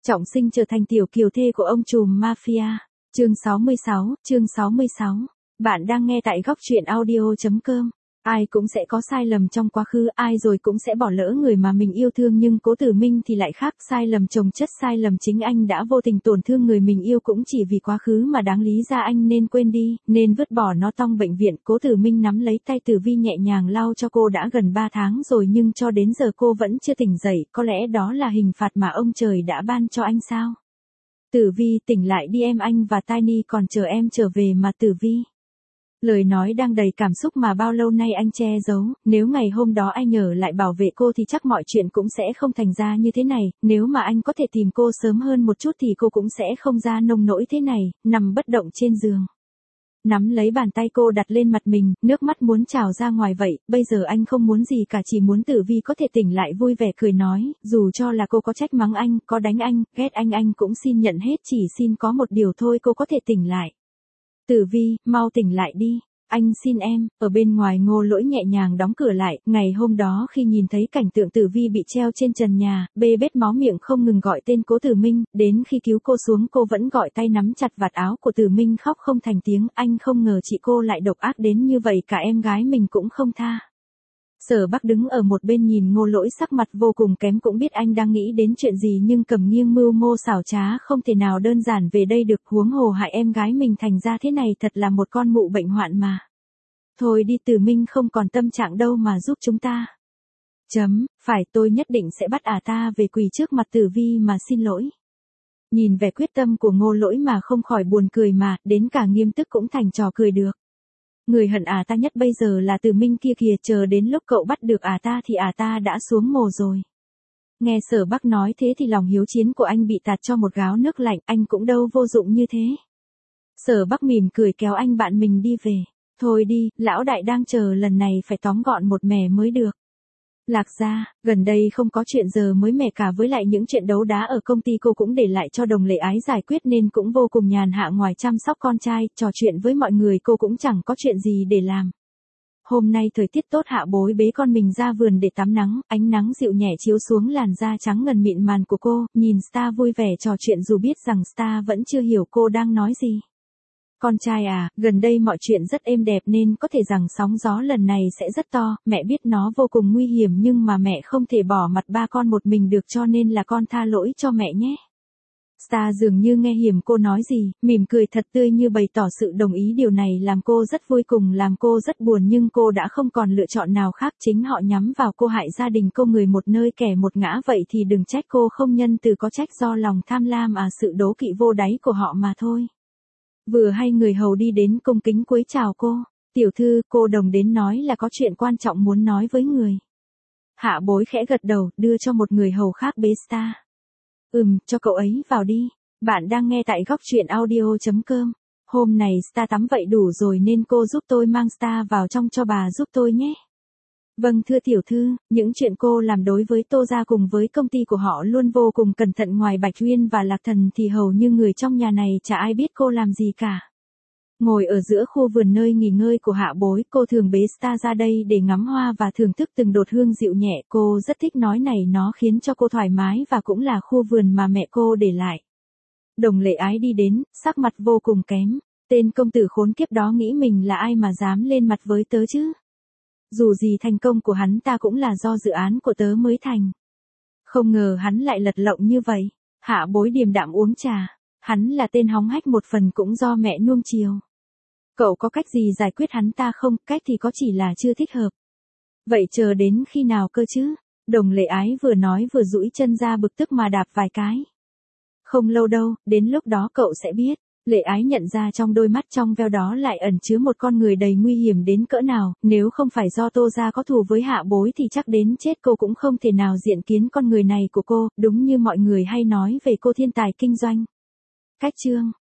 Trọng Sinh trở thành tiểu kiều thê của ông trùm mafia. Chương 66. Bạn đang nghe tại góc truyện audio.com. Ai cũng sẽ có sai lầm trong quá khứ, ai rồi cũng sẽ bỏ lỡ người mà mình yêu thương, nhưng Cố Tử Minh thì lại khác, sai lầm chồng chất sai lầm, chính anh đã vô tình tổn thương người mình yêu cũng chỉ vì quá khứ mà đáng lý ra anh nên quên đi, nên vứt bỏ nó tong bệnh viện. Cố Tử Minh nắm lấy tay Tử Vi nhẹ nhàng lau cho cô. Đã gần 3 tháng rồi nhưng cho đến giờ cô vẫn chưa tỉnh dậy, có lẽ đó là hình phạt mà ông trời đã ban cho anh sao? Tử Vi, tỉnh lại đi em, anh và Tiny còn chờ em trở về mà. Tử Vi. Lời nói đang đầy cảm xúc mà bao lâu nay anh che giấu, nếu ngày hôm đó anh nhờ lại bảo vệ cô thì chắc mọi chuyện cũng sẽ không thành ra như thế này, nếu mà anh có thể tìm cô sớm hơn một chút thì cô cũng sẽ không ra nông nỗi thế này, nằm bất động trên giường. Nắm lấy bàn tay cô đặt lên mặt mình, nước mắt muốn trào ra ngoài vậy, bây giờ anh không muốn gì cả, chỉ muốn Tử Vi có thể tỉnh lại. Vui vẻ cười nói, dù cho là cô có trách mắng anh, có đánh anh, ghét anh cũng xin nhận hết, chỉ xin có một điều thôi, cô có thể tỉnh lại. Tử Vi, mau tỉnh lại đi, anh xin em. Ở bên ngoài Ngô Lỗi nhẹ nhàng đóng cửa lại. Ngày hôm đó khi nhìn thấy cảnh tượng Tử Vi bị treo trên trần nhà, bê bết máu, miệng không ngừng gọi tên Cố Tử Minh, đến khi cứu cô xuống cô vẫn gọi tay nắm chặt vạt áo của Tử Minh khóc không thành tiếng. Anh không ngờ chị cô lại độc ác đến như vậy, cả em gái mình cũng không tha. Sở Bắc đứng ở một bên nhìn Ngô Lỗi sắc mặt vô cùng kém, cũng biết anh đang nghĩ đến chuyện gì nhưng cầm nghiêng mưu mô xảo trá không thể nào đơn giản về đây được, huống hồ hại em gái mình thành ra thế này thật là một con mụ bệnh hoạn mà. Thôi đi, Tử Minh không còn tâm trạng đâu mà giúp chúng ta. Phải, tôi nhất định sẽ bắt ta về quỳ trước mặt Tử Vi mà xin lỗi. Nhìn vẻ quyết tâm của Ngô Lỗi mà không khỏi buồn cười, mà đến cả nghiêm túc cũng thành trò cười được. Người hận ta nhất bây giờ là Tử Minh kia kìa, chờ đến lúc cậu bắt được ta thì ta đã xuống mồ rồi. Nghe Sở Bắc nói thế thì lòng hiếu chiến của anh bị tạt cho một gáo nước lạnh, anh cũng đâu vô dụng như thế. Sở Bắc mỉm cười kéo anh bạn mình đi về. Thôi đi, lão đại đang chờ, lần này phải tóm gọn một mẻ mới được. Lạc gia, gần đây không có chuyện giờ mới mẻ cả, với lại những chuyện đấu đá ở công ty cô cũng để lại cho Đồng Lệ Ái giải quyết nên cũng vô cùng nhàn hạ, ngoài chăm sóc con trai, trò chuyện với mọi người cô cũng chẳng có chuyện gì để làm. Hôm nay thời tiết tốt, Hạ Bối bế con mình ra vườn để tắm nắng, ánh nắng dịu nhẹ chiếu xuống làn da trắng ngần mịn màn của cô, nhìn Star vui vẻ trò chuyện dù biết rằng Star vẫn chưa hiểu cô đang nói gì. Con trai à, gần đây mọi chuyện rất êm đẹp nên có thể rằng sóng gió lần này sẽ rất to, mẹ biết nó vô cùng nguy hiểm nhưng mà mẹ không thể bỏ mặt ba con một mình được, cho nên là con tha lỗi cho mẹ nhé. Star dường như nghe hiểu cô nói gì, mỉm cười thật tươi như bày tỏ sự đồng ý, điều này làm cô rất vui cùng làm cô rất buồn, nhưng cô đã không còn lựa chọn nào khác, chính họ nhắm vào cô, hại gia đình cô, người một nơi kẻ một ngã, vậy thì đừng trách cô không nhân từ, có trách do lòng tham lam sự đố kỵ vô đáy của họ mà thôi. Vừa hay người hầu đi đến cung kính cúi chào cô. Tiểu thư, cô Đồng đến nói là có chuyện quan trọng muốn nói với người. Hạ Bối khẽ gật đầu, đưa cho một người hầu khác bế Star. Cho cậu ấy vào đi. Bạn đang nghe tại góc truyện audio.com. Hôm này Star tắm vậy đủ rồi nên cô giúp tôi mang Star vào trong cho bà giúp tôi nhé. Vâng thưa tiểu thư, những chuyện cô làm đối với Tô gia cùng với công ty của họ luôn vô cùng cẩn thận, ngoài Bạch Uyên và Lạc Thần thì hầu như người trong nhà này chả ai biết cô làm gì cả. Ngồi ở giữa khu vườn nơi nghỉ ngơi của Hạ Bối, cô thường bế Star ra đây để ngắm hoa và thưởng thức từng đột hương dịu nhẹ, cô rất thích nói này, nó khiến cho cô thoải mái và cũng là khu vườn mà mẹ cô để lại. Đồng Lệ Ái đi đến, sắc mặt vô cùng kém, tên công tử khốn kiếp đó nghĩ mình là ai mà dám lên mặt với tớ chứ? Dù gì thành công của hắn ta cũng là do dự án của tớ mới thành. Không ngờ hắn lại lật lọng như vậy. Hạ Bối điềm đạm uống trà. Hắn là tên hóng hách một phần cũng do mẹ nuông chiều. Cậu có cách gì giải quyết hắn ta không? Cách thì có, chỉ là chưa thích hợp. Vậy chờ đến khi nào cơ chứ? Đồng Lệ Ái vừa nói vừa duỗi chân ra bực tức mà đạp vài cái. Không lâu đâu, đến lúc đó cậu sẽ biết. Lệ Ái nhận ra trong đôi mắt trong veo đó lại ẩn chứa một con người đầy nguy hiểm đến cỡ nào, nếu không phải do Tô gia có thù với Hạ Bối thì chắc đến chết cô cũng không thể nào diện kiến con người này của cô, đúng như mọi người hay nói về cô thiên tài kinh doanh. Cách chương